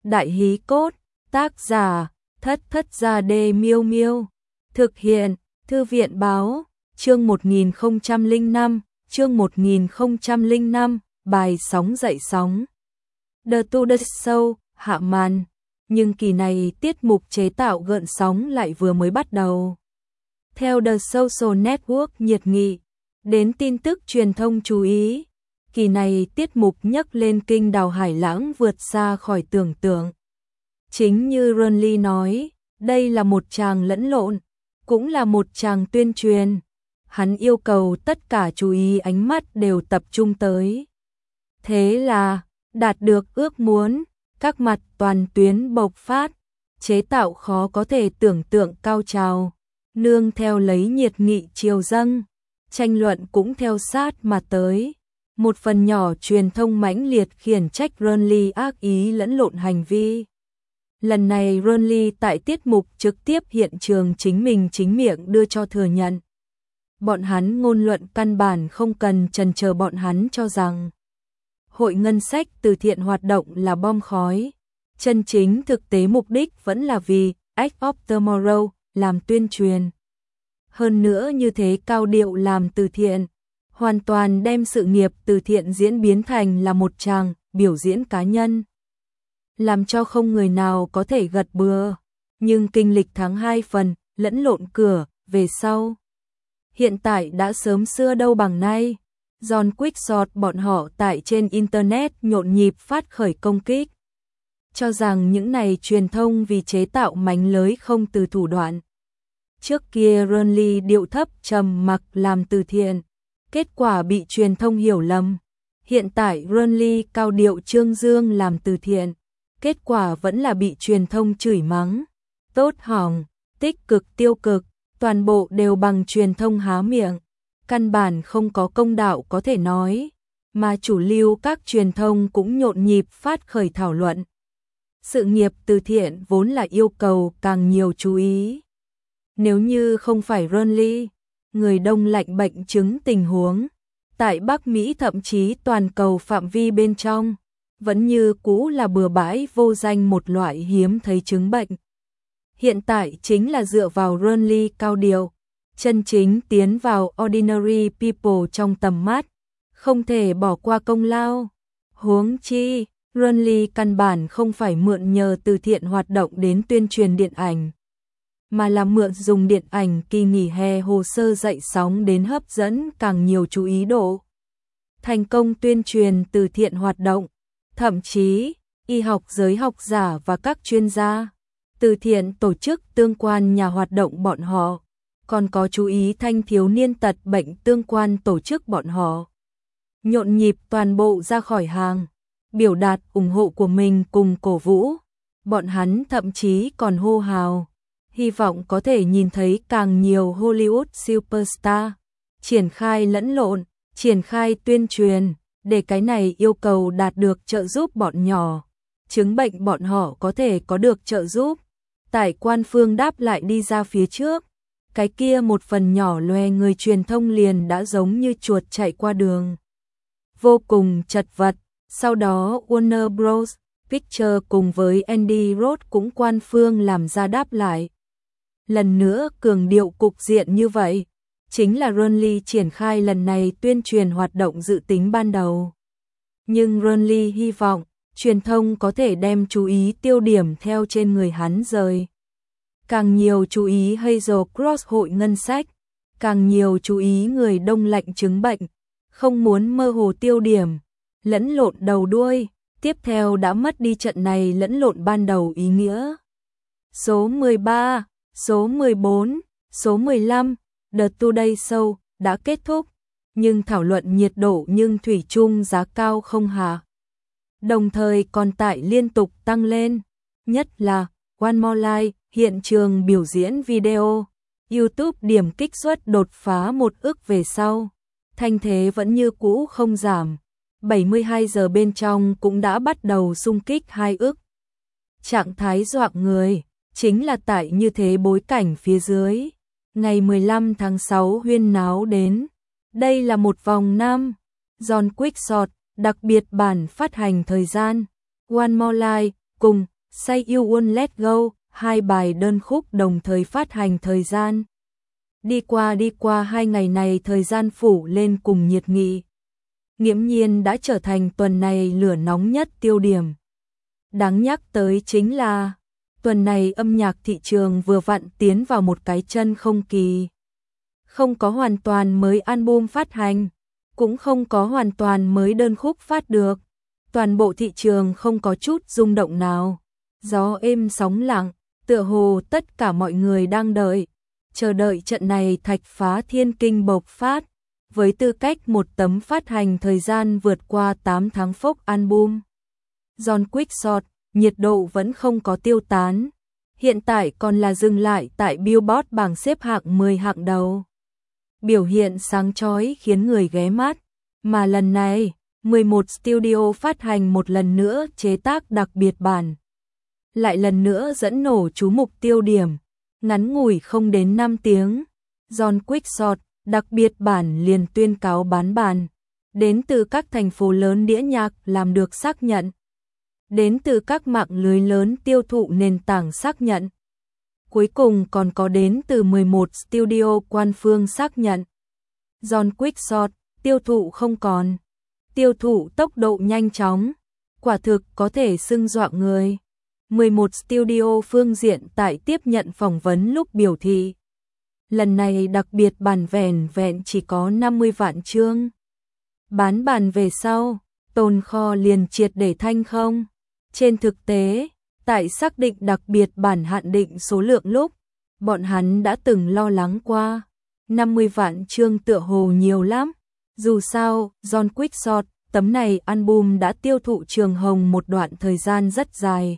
Đại hí cốt, tác giả, Thất Thất Gia Đê Miêu Miêu. Thực hiện, Thư viện báo, chương 1005, bài Sóng dậy sóng. The Tudor Show, hạ màn. Nhưng kỳ này tiết mục chế tạo gợn sóng lại vừa mới bắt đầu. Theo The Social Network nhiệt nghị, đến tin tức truyền thông chú ý, kỳ này tiết mục nhấc lên kinh đào hải lãng vượt xa khỏi tưởng tượng. Chính như Ronly nói, đây là một tràng lẫn lộn, cũng là một tràng tuyên truyền. Hắn yêu cầu tất cả chú ý ánh mắt đều tập trung tới. Thế là, đạt được ước muốn, các mặt toàn tuyến bộc phát, chế tạo khó có thể tưởng tượng cao trào, nương theo lấy nhiệt nghị chiều dâng, tranh luận cũng theo sát mà tới. Một phần nhỏ truyền thông mãnh liệt khiển trách Ronly ác ý lẫn lộn hành vi. Lần này Ronly tại tiết mục trực tiếp hiện trường chính miệng đưa cho thừa nhận. Bọn hắn ngôn luận căn bản không cần chần chờ, bọn hắn cho rằng hội ngân sách từ thiện hoạt động là bom khói. Chân chính thực tế mục đích vẫn là vì Act of Tomorrow, làm tuyên truyền. Hơn nữa như thế cao điệu làm từ thiện, hoàn toàn đem sự nghiệp từ thiện diễn biến thành là một tràng biểu diễn cá nhân, làm cho không người nào có thể gật bừa. Nhưng kinh lịch tháng 2 phần lẫn lộn cửa về sau, hiện tại đã sớm xưa đâu bằng nay. John Quickshot bọn họ tại trên internet nhộn nhịp phát khởi công kích, cho rằng những này truyền thông vì chế tạo mánh lới không từ thủ đoạn. Trước kia Ronly điệu thấp trầm mặc làm từ thiện, kết quả bị truyền thông hiểu lầm. Hiện tại Ronly cao điệu trương dương làm từ thiện, kết quả vẫn là bị truyền thông chửi mắng. Tốt hỏng, tích cực tiêu cực, toàn bộ đều bằng truyền thông há miệng. Căn bản không có công đạo có thể nói, mà chủ lưu các truyền thông cũng nhộn nhịp phát khởi thảo luận. Sự nghiệp từ thiện vốn là yêu cầu càng nhiều chú ý. Nếu như không phải Ronly, người đông lạnh bệnh chứng tình huống, tại Bắc Mỹ thậm chí toàn cầu phạm vi bên trong, vẫn như cũ là bừa bãi vô danh một loại hiếm thấy chứng bệnh. Hiện tại chính là dựa vào Ronly cao điệu, chân chính tiến vào ordinary people trong tầm mắt, không thể bỏ qua công lao. Huống chi, Ronly căn bản không phải mượn nhờ từ thiện hoạt động đến tuyên truyền điện ảnh, mà là mượn dùng điện ảnh kỳ nghỉ hè hồ sơ dậy sóng đến hấp dẫn càng nhiều chú ý độ. Thành công tuyên truyền từ thiện hoạt động, thậm chí, y học giới học giả và các chuyên gia, từ thiện tổ chức tương quan nhà hoạt động bọn họ, còn có chú ý thanh thiếu niên tật bệnh tương quan tổ chức bọn họ. Nhộn nhịp toàn bộ ra khỏi hàng, biểu đạt ủng hộ của mình cùng cổ vũ. Bọn hắn thậm chí còn hô hào, hy vọng có thể nhìn thấy càng nhiều Hollywood superstar, triển khai lẫn lộn, triển khai tuyên truyền, để cái này yêu cầu đạt được trợ giúp bọn nhỏ. Chứng bệnh bọn họ có thể có được trợ giúp. Tại quan phương đáp lại đi ra phía trước, cái kia một phần nhỏ loè người truyền thông liền đã giống như chuột chạy qua đường, vô cùng chật vật. Sau đó Warner Bros. Pictures cùng với Andy Roth cũng quan phương làm ra đáp lại. Lần nữa cường điệu cục diện như vậy, chính là Ronly triển khai lần này tuyên truyền hoạt động dự tính ban đầu. Nhưng Ronly hy vọng truyền thông có thể đem chú ý tiêu điểm theo trên người hắn rời. Càng nhiều chú ý Hazel Cross hội ngân sách, càng nhiều chú ý người đông lạnh chứng bệnh, không muốn mơ hồ tiêu điểm, lẫn lộn đầu đuôi, tiếp theo đã mất đi trận này lẫn lộn ban đầu ý nghĩa. Số 13, số 14, số 15, The Today Show đã kết thúc, nhưng thảo luận nhiệt độ nhưng thủy chung giá cao không hạ. Đồng thời còn tải liên tục tăng lên, nhất là One More Life, hiện trường biểu diễn video, YouTube điểm kích suất đột phá 1 ức về sau, thanh thế vẫn như cũ không giảm, 72 giờ bên trong cũng đã bắt đầu xung kích 2 ức. Trạng thái dọa người, chính là tại như thế bối cảnh phía dưới, ngày 15 tháng 6 huyên náo đến, đây là một vòng năm, John Quickshot, đặc biệt bản phát hành thời gian, One More Life, cùng Say You Won't Let Go, hai bài đơn khúc đồng thời phát hành thời gian. Đi qua 2 ngày này thời gian phủ lên cùng nhiệt nghị. Nghiễm nhiên đã trở thành tuần này lửa nóng nhất tiêu điểm. Đáng nhắc tới chính là, tuần này âm nhạc thị trường vừa vặn tiến vào một cái chân không kỳ. Không có hoàn toàn mới album phát hành, cũng không có hoàn toàn mới đơn khúc phát được. Toàn bộ thị trường không có chút rung động nào. Gió êm sóng lặng, tựa hồ tất cả mọi người đang chờ đợi trận này thạch phá thiên kinh bộc phát. Với tư cách một tấm phát hành thời gian vượt qua 8 tháng folk album, John Quickshot, nhiệt độ vẫn không có tiêu tán. Hiện tại còn là dừng lại tại Billboard bảng xếp hạng 10 hạng đầu. Biểu hiện sáng chói khiến người ghé mắt. Mà lần này, 11 studio phát hành một lần nữa chế tác đặc biệt bản. Lại lần nữa dẫn nổ chú mục tiêu điểm. Ngắn ngủi không đến 5 tiếng. John Quickshot, đặc biệt bản liền tuyên cáo bán bản. Đến từ các thành phố lớn đĩa nhạc làm được xác nhận. Đến từ các mạng lưới lớn tiêu thụ nền tảng xác nhận. Cuối cùng còn có đến từ 11 studio quan phương xác nhận. John Quickshot, tiêu thụ không còn. Tiêu thụ tốc độ nhanh chóng. Quả thực có thể xưng dọa người. 11 studio phương diện tại tiếp nhận phỏng vấn lúc biểu thị. Lần này đặc biệt bản vẹn chỉ có 50 vạn chương. Bán bản về sau, tồn kho liền triệt để thanh không. Trên thực tế, tại xác định đặc biệt bản hạn định số lượng lúc, bọn hắn đã từng lo lắng qua. 50 vạn chương tựa hồ nhiều lắm. Dù sao, John Quickshot, tấm này album đã tiêu thụ trường hồng một đoạn thời gian rất dài.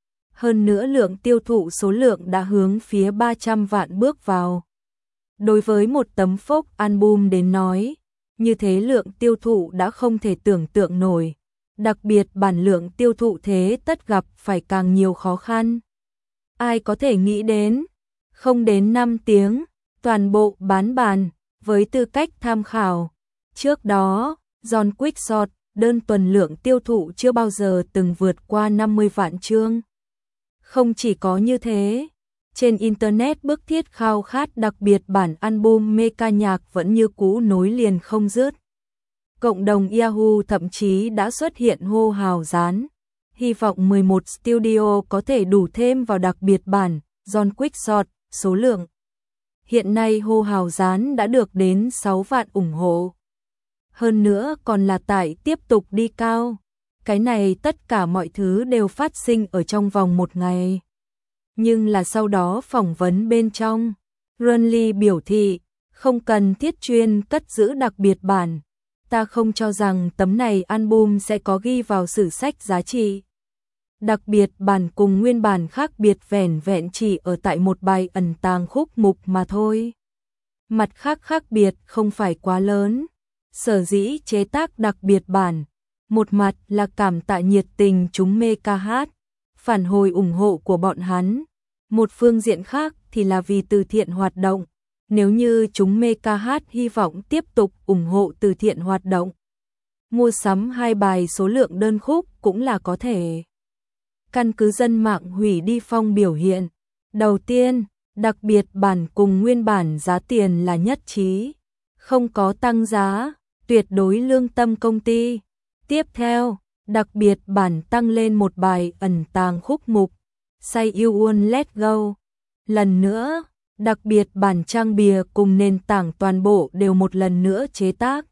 Hơn nữa lượng tiêu thụ số lượng đã hướng phía 300 vạn bước vào. Đối với một tấm folk album đến nói, như thế lượng tiêu thụ đã không thể tưởng tượng nổi. Đặc biệt bản lượng tiêu thụ thế tất gặp phải càng nhiều khó khăn. Ai có thể nghĩ đến, không đến 5 tiếng, toàn bộ bán bản, với tư cách tham khảo. Trước đó, John Quickshot, đơn tuần lượng tiêu thụ chưa bao giờ từng vượt qua 50 vạn chương. Không chỉ có như thế, trên Internet bức thiết khao khát đặc biệt bản album mê ca nhạc vẫn như cũ nối liền không dứt. Cộng đồng Yahoo thậm chí đã xuất hiện hô hào dán, hy vọng 11 studio có thể đủ thêm vào đặc biệt bản John Quickshot số lượng. Hiện nay hô hào dán đã được đến 6 vạn ủng hộ. Hơn nữa còn là tải tiếp tục đi cao. Cái này tất cả mọi thứ đều phát sinh ở trong vòng một ngày. Nhưng là sau đó phỏng vấn bên trong, Runley biểu thị, không cần thiết chuyên cất giữ đặc biệt bản. Ta không cho rằng tấm này album sẽ có ghi vào sử sách giá trị. Đặc biệt bản cùng nguyên bản khác biệt vẹn chỉ ở tại một bài ẩn tàng khúc mục mà thôi. Mặt khác biệt không phải quá lớn. Sở dĩ chế tác đặc biệt bản, một mặt là cảm tạ nhiệt tình chúng mê ca hát, phản hồi ủng hộ của bọn hắn. Một phương diện khác thì là vì từ thiện hoạt động. Nếu như chúng mê ca hát hy vọng tiếp tục ủng hộ từ thiện hoạt động, mua sắm 2 bài số lượng đơn khúc cũng là có thể. Căn cứ dân mạng hủy đi phong biểu hiện. Đầu tiên, đặc biệt bản cùng nguyên bản giá tiền là nhất trí, không có tăng giá, tuyệt đối lương tâm công ty. Tiếp theo, đặc biệt bản tăng lên một bài ẩn tàng khúc mục, Say You Won't Let Go. Lần nữa, đặc biệt bản trang bìa cùng nền tảng toàn bộ đều một lần nữa chế tác.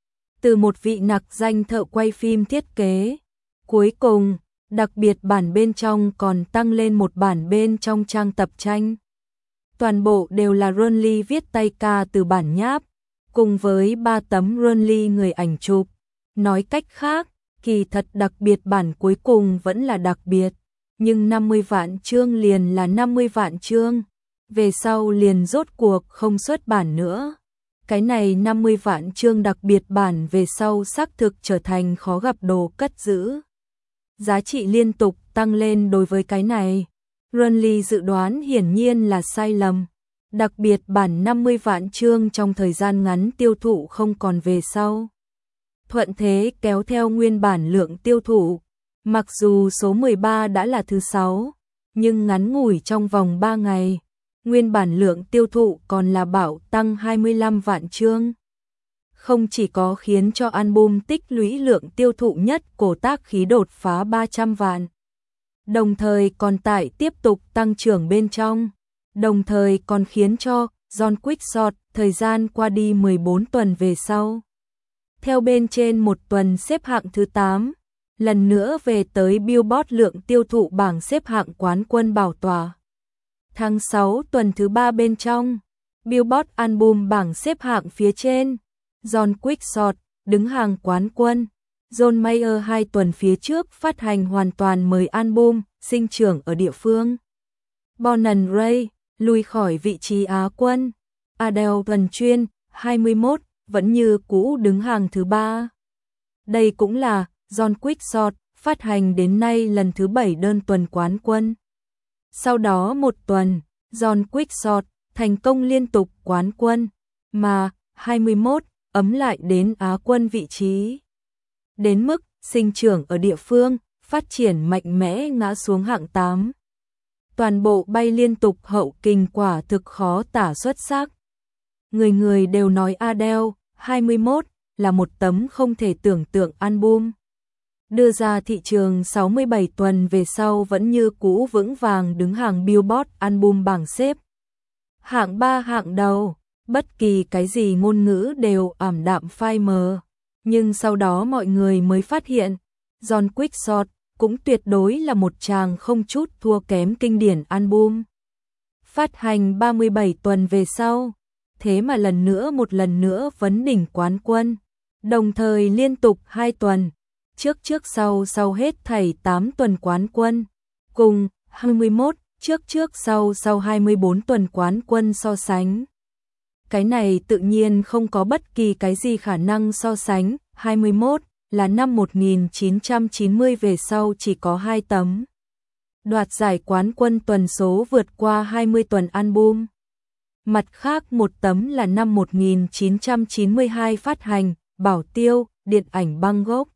Từ một vị nặc danh thợ quay phim thiết kế. Cuối cùng, đặc biệt bản bên trong còn tăng lên một bản bên trong trang tập tranh. Toàn bộ đều là Runley viết tay ca từ bản nháp, cùng với 3 tấm Runley người ảnh chụp. Nói cách khác, kỳ thật đặc biệt bản cuối cùng vẫn là đặc biệt, nhưng 50 vạn chương liền là 50 vạn chương. Về sau liền rốt cuộc không xuất bản nữa. Cái này 50 vạn chương đặc biệt bản về sau xác thực trở thành khó gặp đồ cất giữ. Giá trị liên tục tăng lên đối với cái này. Runley dự đoán hiển nhiên là sai lầm. Đặc biệt bản 50 vạn chương trong thời gian ngắn tiêu thụ không còn về sau. Thuận thế kéo theo nguyên bản lượng tiêu thụ. Mặc dù số 13 đã là thứ 6, nhưng ngắn ngủi trong vòng 3 ngày, nguyên bản lượng tiêu thụ còn là bạo tăng 25 vạn chương. Không chỉ có khiến cho album tích lũy lượng tiêu thụ nhất cổ tác khí đột phá 300 vạn, đồng thời còn tải tiếp tục tăng trưởng bên trong, đồng thời còn khiến cho John Quickshot thời gian qua đi 14 tuần về sau, theo bên trên một tuần xếp hạng thứ 8, lần nữa về tới Billboard lượng tiêu thụ bảng xếp hạng quán quân bảo tọa. Tháng 6 tuần thứ 3 bên trong, Billboard album bảng xếp hạng phía trên, John Quickshot đứng hàng quán quân. John Mayer 2 tuần phía trước phát hành hoàn toàn mới album, sinh trưởng ở địa phương. Born and Raised lùi khỏi vị trí Á quân. Adele tuần chuyên 21 vẫn như cũ đứng hàng thứ 3. Đây cũng là John Quickshot phát hành đến nay lần thứ 7 đơn tuần quán quân. Sau đó một tuần, John Quickshot thành công liên tục quán quân, mà 21 ấm lại đến Á quân vị trí. Đến mức sinh trưởng ở địa phương, phát triển mạnh mẽ ngã xuống hạng 8. Toàn bộ bay liên tục hậu kình quả thực khó tả xuất sắc. Người người đều nói Adele 21 là một tấm không thể tưởng tượng album. Đưa ra thị trường 67 tuần về sau vẫn như cũ vững vàng đứng hàng Billboard album bảng xếp hạng 3 hạng đầu, bất kỳ cái gì ngôn ngữ đều ảm đạm phai mờ. Nhưng sau đó mọi người mới phát hiện, John Quickshot cũng tuyệt đối là một chàng không chút thua kém kinh điển album. Phát hành 37 tuần về sau, thế mà một lần nữa vấn đỉnh quán quân, đồng thời liên tục 2 tuần, trước sau hết thảy 8 tuần quán quân, cùng 21 trước sau 24 tuần quán quân so sánh. Cái này tự nhiên không có bất kỳ cái gì khả năng so sánh, 21 là năm 1990 về sau chỉ có 2 tấm. Đoạt giải quán quân tuần số vượt qua 20 tuần album. Mặt khác một tấm là năm 1992 phát hành, Bảo Tiêu, điện ảnh Bangkok.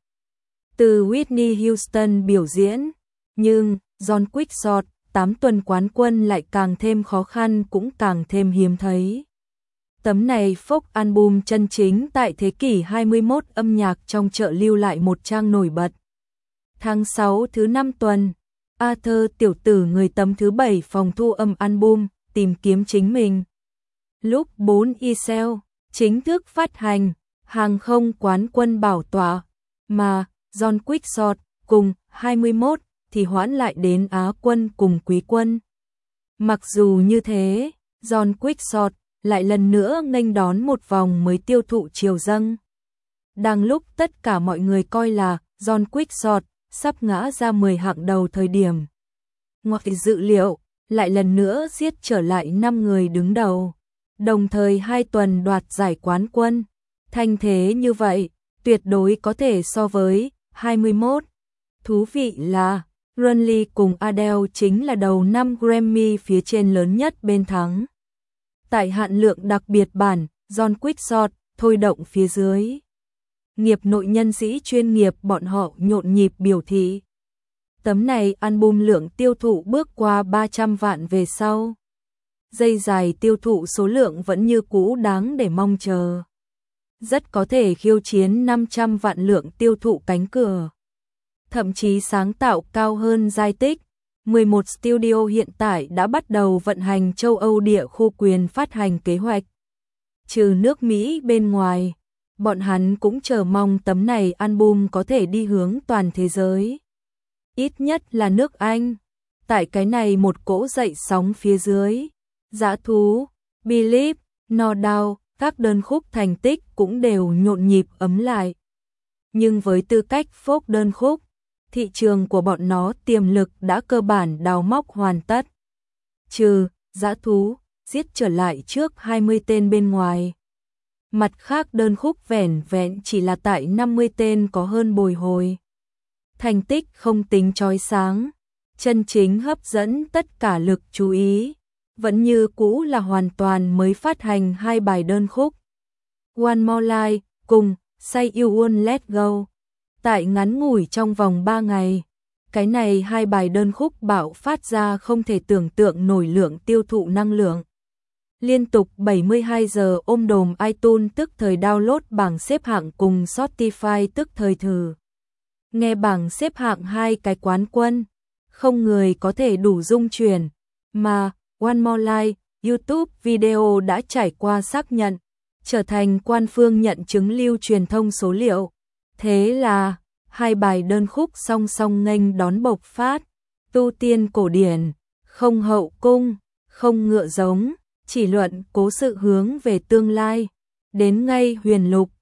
Từ Whitney Houston biểu diễn, nhưng John Quickshot 8 tuần quán quân lại càng thêm khó khăn cũng càng thêm hiếm thấy. Tấm này folk album chân chính tại thế kỷ 21 âm nhạc trong chợ lưu lại một trang nổi bật. Tháng 6 thứ 5 tuần, Arthur tiểu tử người tấm thứ 7 phòng thu âm album, tìm kiếm chính mình. Lúc 4 Isel, chính thức phát hành, hàng không quán quân bảo tọa, mà John Quickshot cùng 21 thì hoãn lại đến Á quân cùng Quý quân. Mặc dù như thế, John Quickshot lại lần nữa nghênh đón một vòng mới tiêu thụ chiều dâng. Đang lúc tất cả mọi người coi là John Quickshot sắp ngã ra 10 hạng đầu thời điểm, ngoài dự liệu lại lần nữa giết trở lại 5 người đứng đầu, đồng thời 2 tuần đoạt giải quán quân. Thành thế như vậy, tuyệt đối có thể so với 21. Thú vị là Runley cùng Adele chính là đầu 5 Grammy phía trên lớn nhất bên thắng. Tại hạn lượng đặc biệt bản, John Quickshot thôi động phía dưới. Nghiệp nội nhân sĩ chuyên nghiệp bọn họ nhộn nhịp biểu thị. Tấm này album lượng tiêu thụ bước qua 300 vạn về sau. Dây dài tiêu thụ số lượng vẫn như cũ đáng để mong chờ. Rất có thể khiêu chiến 500 vạn lượng tiêu thụ cánh cửa. Thậm chí sáng tạo cao hơn giai tích. 11 studio hiện tại đã bắt đầu vận hành châu Âu địa khu quyền phát hành kế hoạch. Trừ nước Mỹ bên ngoài, bọn hắn cũng chờ mong tấm này album có thể đi hướng toàn thế giới. Ít nhất là nước Anh. Tại cái này một cỗ dậy sóng phía dưới, Dã Thú, Believe, No Doubt, các đơn khúc thành tích cũng đều nhộn nhịp ấm lại. Nhưng với tư cách folk đơn khúc, thị trường của bọn nó tiềm lực đã cơ bản đào móc hoàn tất. Trừ Dã Thú giết trở lại trước 20 tên bên ngoài. Mặt khác đơn khúc vẻn vẹn chỉ là tại 50 tên có hơn bồi hồi. Thành tích không tính chói sáng, chân chính hấp dẫn tất cả lực chú ý, vẫn như cũ là hoàn toàn mới phát hành 2 bài đơn khúc. One More Life cùng Say You Won't Let Go. Tại ngắn ngủi trong vòng 3 ngày, Cái này hai bài đơn khúc bạo phát ra không thể tưởng tượng nổi lượng tiêu thụ năng lượng. Liên tục 72 giờ ôm đồm iTunes tức thời download bảng xếp hạng cùng Spotify tức thời thử. Nghe bảng xếp hạng hai cái quán quân, không người có thể đủ dung chuyển, mà One More Life, YouTube video đã trải qua xác nhận, trở thành quan phương nhận chứng lưu truyền thông số liệu. Thế là, hai bài đơn khúc song song nghênh đón bộc phát, tu tiên cổ điển, không hậu cung, không ngựa giống, chỉ luận cố sự hướng về tương lai, đến ngay huyền lục,